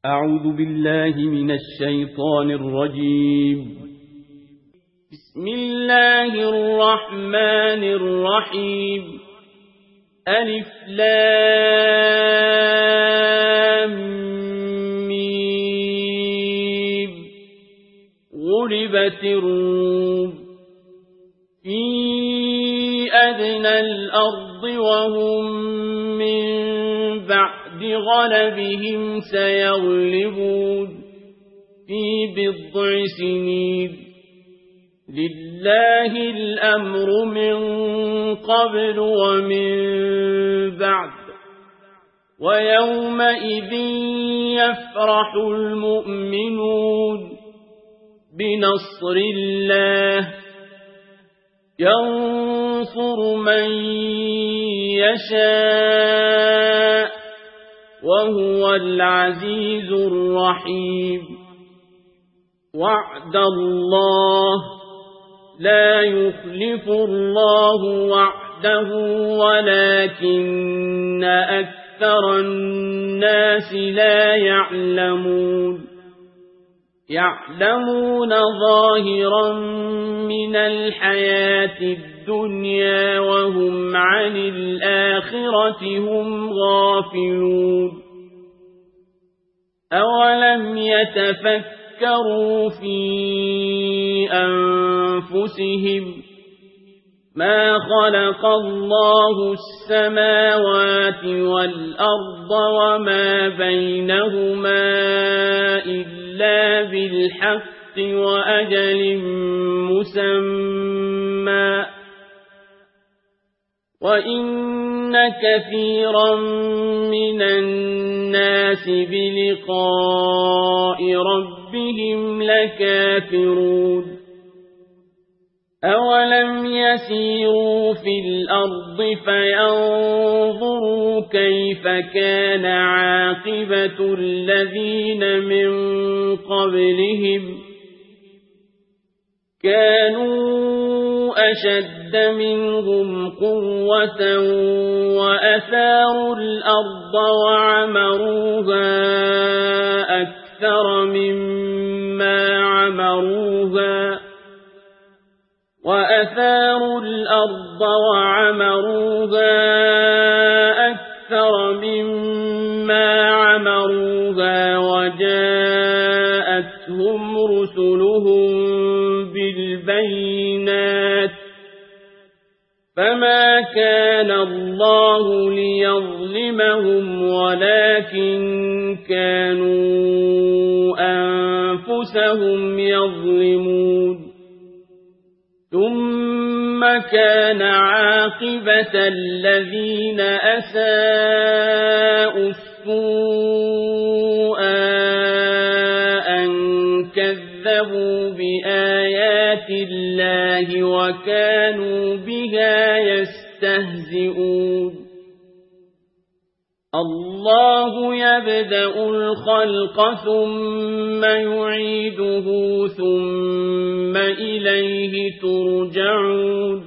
أعوذ بالله من الشيطان الرجيم. بسم الله الرحمن الرحيم. ألف لام ميم. غلبت الروم في أدنى الأرض وهم من بعد غلبهم سيغلبون في بضع سنين. لله الأمر من قبل ومن بعد ويومئذ يفرح المؤمنون بنصر الله ينصر من يشاء وهو العزيز الرحيم. وعد الله لا يخلف الله وعده ولكن أكثر الناس لا يعلمون. يعلمون ظاهرا من الحياة الدنيا وهم عن الآخرة هم غافلون. أولم يتفكروا في أنفسهم ما خلق الله السماوات والأرض وما بينهما إلا بالحق وأجل مسمى وإن كثيرا من الناس بلقاء ربهم لكافرون. أولم يسيروا في الأرض فينظروا كيف كان عاقبة الذين من قبلهم كانوا أشد منهم قوة وأثاروا الأرض وعمروها أكثر مما عمروها وجاءتهم رسلهم بالبينات فما كان الله ليظلمهم ولكن كانوا أنفسهم يظلمون. ثم كان عاقبة الذين أساءوا السوء أن كذبوا بآيات الله وكانوا بها يستهزئون. الله يبدأ الخلق ثم يعيده ثم إليه ترجعون.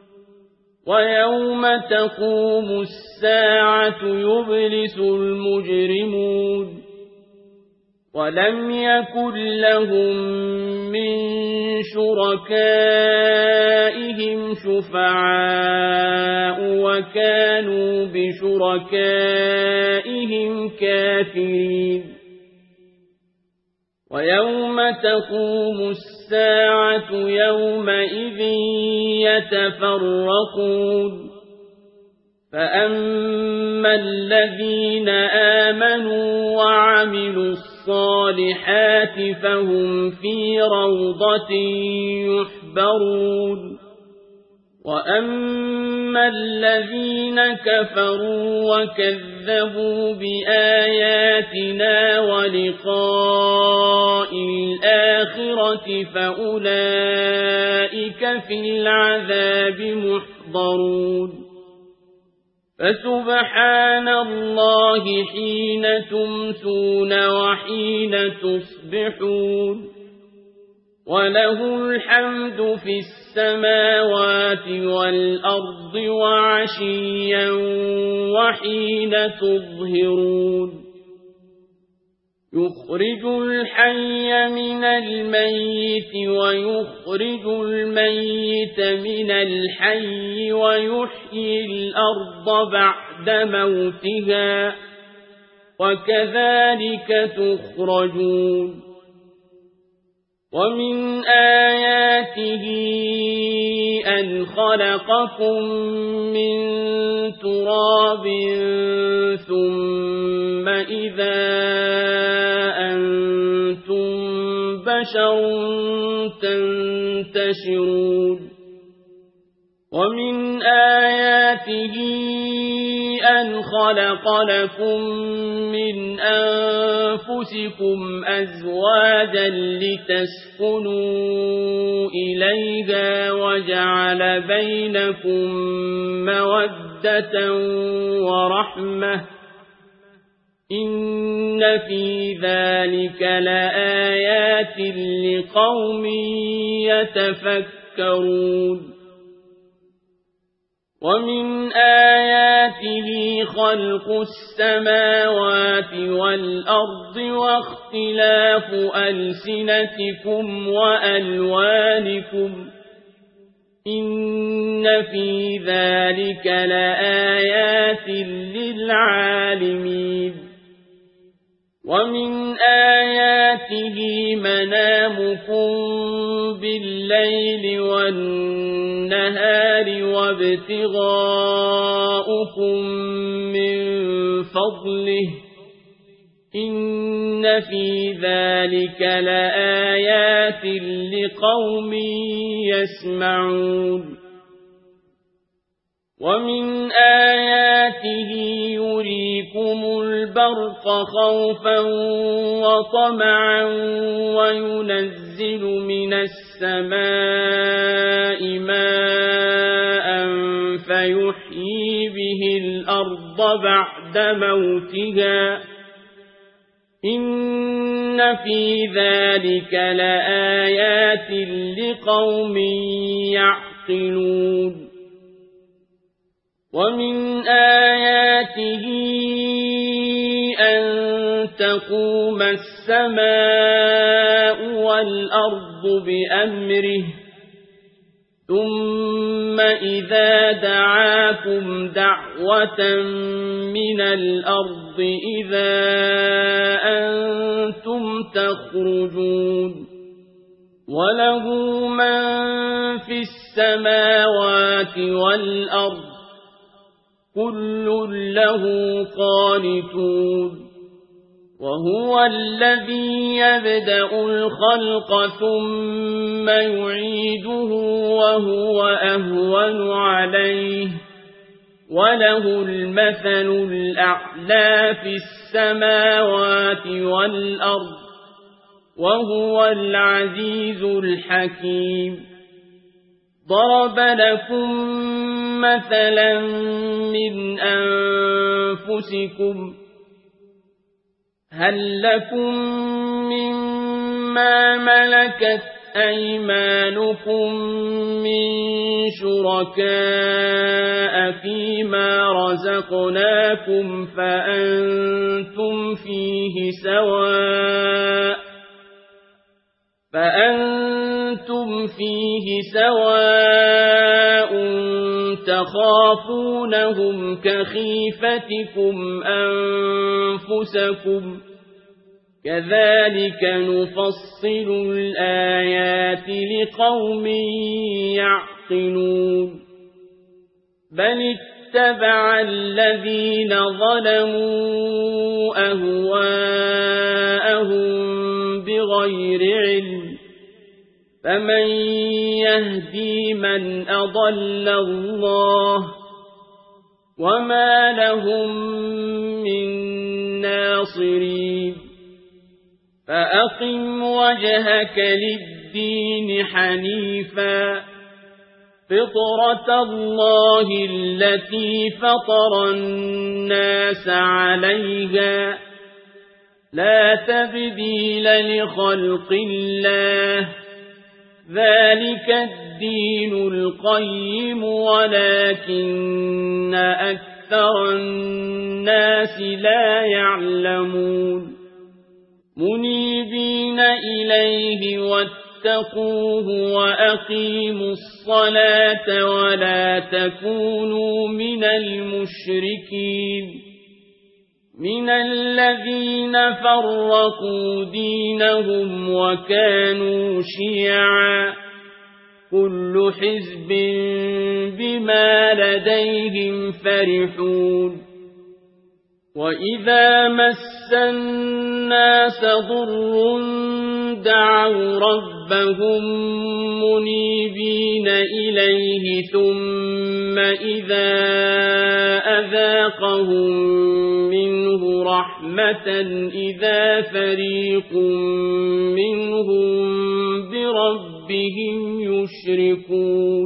ويوم تقوم الساعة يبلس المجرمون ولم يكن لهم من شركائهم شفعاء وكانوا بشركائهم كافرين. ويوم تقوم الساعة يومئذ يتفرقون فأما الذين آمنوا وعملوا الصالحات فهم في روضة يحبرون. وأما الذين كفروا وكذبوا بآياتنا ولقاء الآخرة فأولئك في العذاب محضرون. فسبحان الله حين تمسون وحين تصبحون وله الحمد في السماوات والأرض وعشيا وحين تظهرون. يخرج الحي من الميت ويخرج الميت من الحي ويحيي الأرض بعد موتها وكذلك تخرجون ومن آياته أن خلقكم من تراب ثم إذا أنتم بشر تنتشرون ومن آياته أن خلق لكم من أنفسكم أزواجا لتسكنوا إليها وجعل بينكم مودة ورحمة إن في ذلك لآيات لقوم يتفكرون ومن آياته خلق السماوات والأرض واختلاف ألسنتكم وألوانكم إن في ذلك لآيات للعالمين ومن آياته منامكم بالليل والنهار وابتغاؤكم من فضله إن في ذلك لآيات لقوم يسمعون ومن آياته يريكم البرق خوفا وطمعا وينزل من السماء ماء فيحيي به الأرض بعد موتها إن في ذلك لآيات لقوم يعقلون ومن آياته أن تقوم السماء والأرض بأمره ثم إذا دعاكم دعوة من الأرض إذا أنتم تخرجون وله من في السماوات والأرض كل له قانتون وهو الذي يبدأ الخلق ثم يعيده وهو أهون عليه وله المثل الأعلى في السماوات والأرض وهو العزيز الحكيم ضرب لكم مثلا من أنفسكم هل لكم مما ملكت أيمانكم من شركاء فيما رزقناكم فأنتم فيه سواء تخافونهم كخيفتكم أنفسكم كذلك نفصل الآيات لقوم يعقلون بل اتبع الذين ظلموا أهواءهم بغير علم فمن يهدي من أضل الله وما لهم من ناصرين فأقم وجهك للدين حنيفا فطرة الله التي فطر الناس عليها لا تبديل لخلق الله ذلك الدين القيم ولكن أكثر الناس لا يعلمون منيبين إليه واتقوه وأقيموا الصلاة ولا تكونوا من المشركين من الذين فرقوا دينهم وكانوا شيعا كل حزب بما لديهم فرحون وإذا مس الناس ضر دعوا ربهم منيبين إليه ثم إذا أذاقهم منه رحمة إذا فريق منهم بربهم يشركون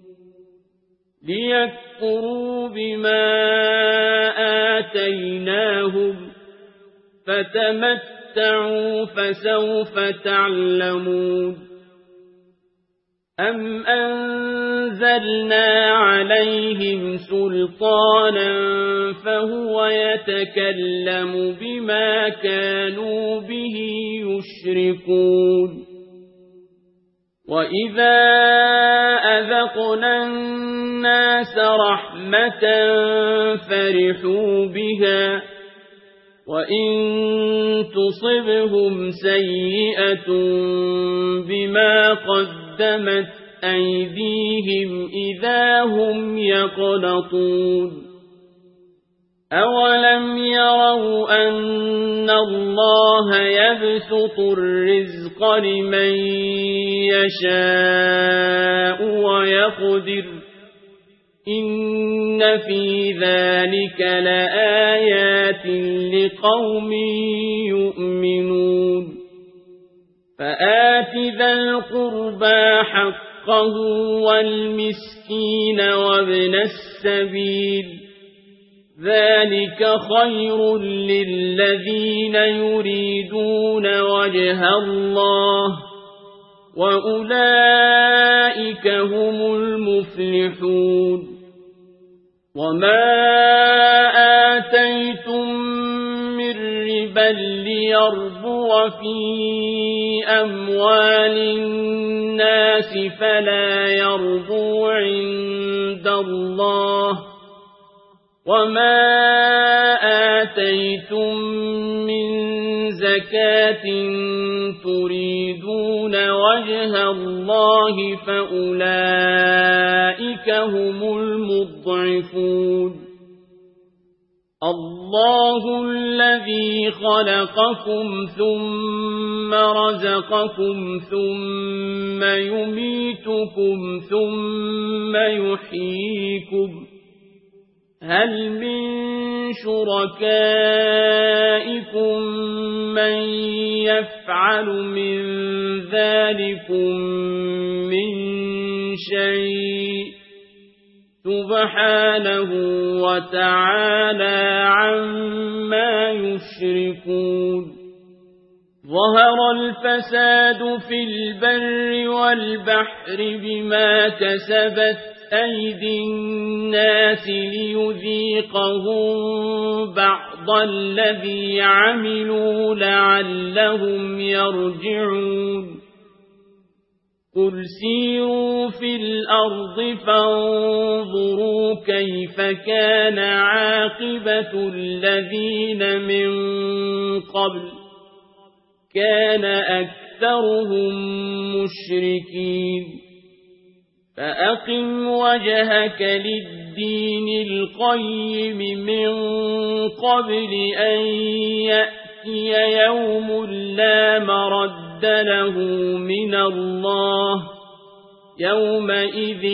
ليكفروا بما آتيناهم فتمتعوا فسوف تعلمون أم أنزلنا عليهم سلطانا فهو يتكلم بما كانوا به يشركون وإذا أذقنا الناس رحمة فرحوا بها وإن تصبهم سيئة بما قدمت أيديهم إذا هم يقنطون أولم يروا أن الله يبسط الرزق لمن يشاء ويقدر إن في ذلك لآيات لقوم يؤمنون فآت ذا القربى حقه والمسكين وابن السبيل ذلك خير للذين يريدون وجه الله وأولئك هم المفلحون وما آتيتم من ربا ليربو في أموال الناس فلا يربو عند الله وما آتيتم من زكاة تريدون وجه الله فأولئك هم المضعفون الله الذي خلقكم ثم رزقكم ثم يميتكم ثم يحييكم هل من شركائكم من يفعل من ذلكم من شيء سبحانه وتعالى عما يشركون ظهر الفساد في البر والبحر بما كسبت أيدي الناس ليذيقهم بعض الذي عملوا لعلهم يرجعون قل سيروا في الأرض فانظروا كيف كان عاقبة الذين من قبل كان أكثرهم مشركين فأقم وجهك للدين القيم من قبل أن يأتي يوم لا مرد له من الله يومئذ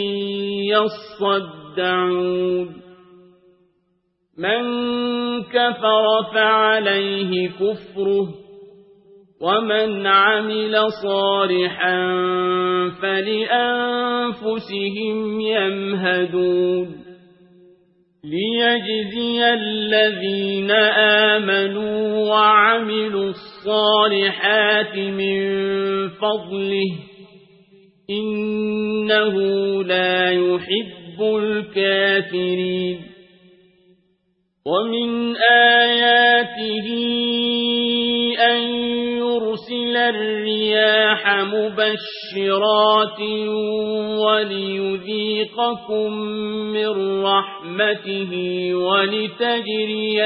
يصدعون من كفر فعليه كفره ومن عمل صالحا فلأنفسهم يمهدون ليجزي الذين آمنوا وعملوا الصالحات من فضله إنه لا يحب الكافرين ومن آياته أن يرسل الرياح مبشرات وليذيقكم من رحمته ولتجري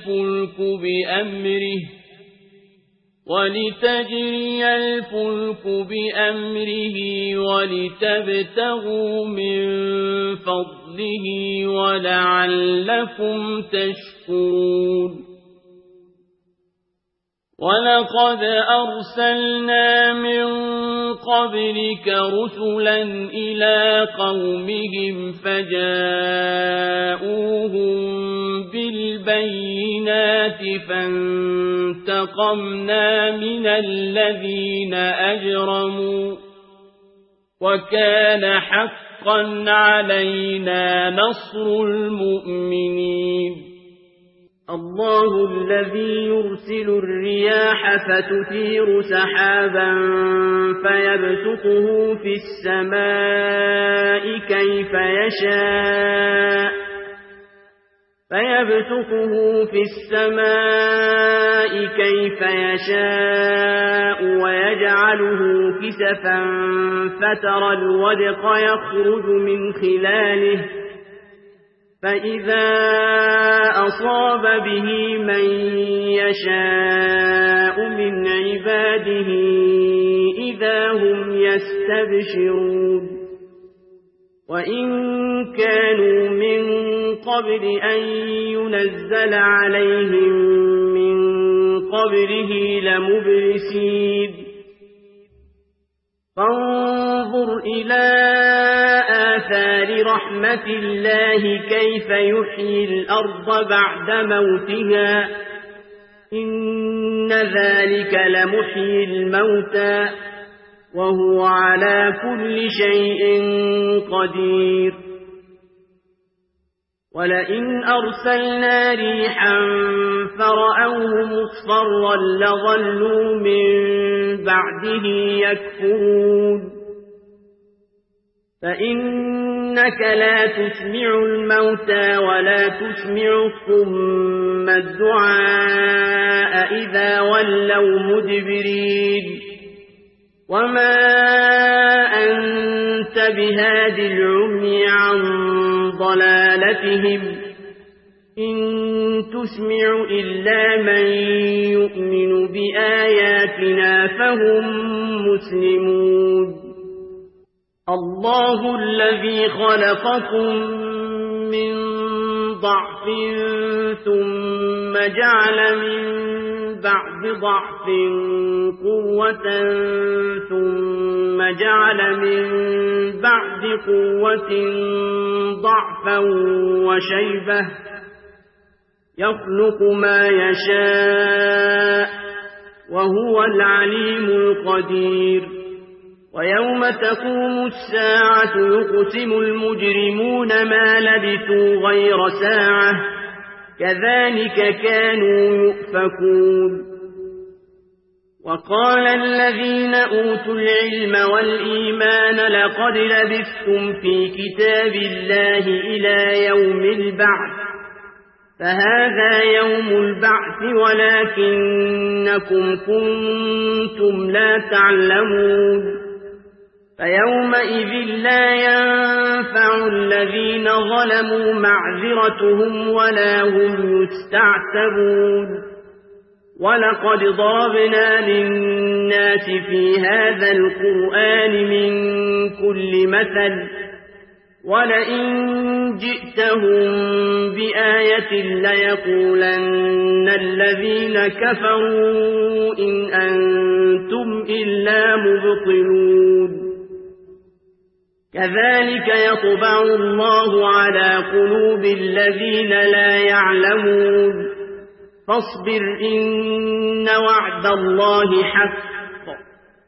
الفلك بأمره ولتبتغوا من فضله ولعلكم تشكرون ولقد أرسلنا من قبلك رسلا إلى قومهم فجاءوهم بالبينات فانتقمنا من الذين أجرموا وكان حقا علينا نصر المؤمنين الله الذي يرسل الرياح فتثير سحابا فيبسطه في السماء كيف يشاء ويجعله كسفا فترى الودق يخرج من خلاله فإذا أصاب به من يشاء من عباده إذا هم يستبشرون وإن كانوا من قبل أن ينزل عليهم من قبله لمبلسين فانظر إلى آثار رحمة الله كيف يحيي الأرض بعد موتها إن ذلك لمحيي الموتى وهو على كل شيء قدير ولئن أرسلنا ريحا فرأوه مصفرا لظلوا من بعده يكفرون فإنك لا تسمع الموتى ولا تسمع الصم الدعاء إذا ولوا مدبرين وما أنت بهاد العمي عن ضلالتهم إن تسمع إلا من يؤمن بآياتنا فهم مسلمون الله الذي خلقكم من ضعف ثم جعل من بعد ضعف قوة ثم جعل من بعد قوة ضعفا وشيبة يخلق ما يشاء وهو العليم القدير ويوم تقوم الساعة يقسم المجرمون ما لبثوا غير ساعة كذلك كانوا يؤفكون وقال الذين أوتوا العلم والإيمان لقد لبثتم في كتاب الله إلى يوم البعث فهذا يوم البعث ولكنكم كنتم لا تعلمون فيومئذ لا ينفع الذين ظلموا معذرتهم ولا هم يستعتبون ولقد ضربنا للناس في هذا القرآن من كل مثل ولئن جئتهم بآية ليقولن الذين كفروا إن أنتم إلا مبطلون كذلك يطبع الله على قلوب الذين لا يعلمون فاصبر إن وعد الله حق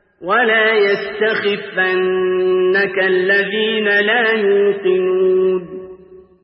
ولا يستخفنك الذين لا يوقنون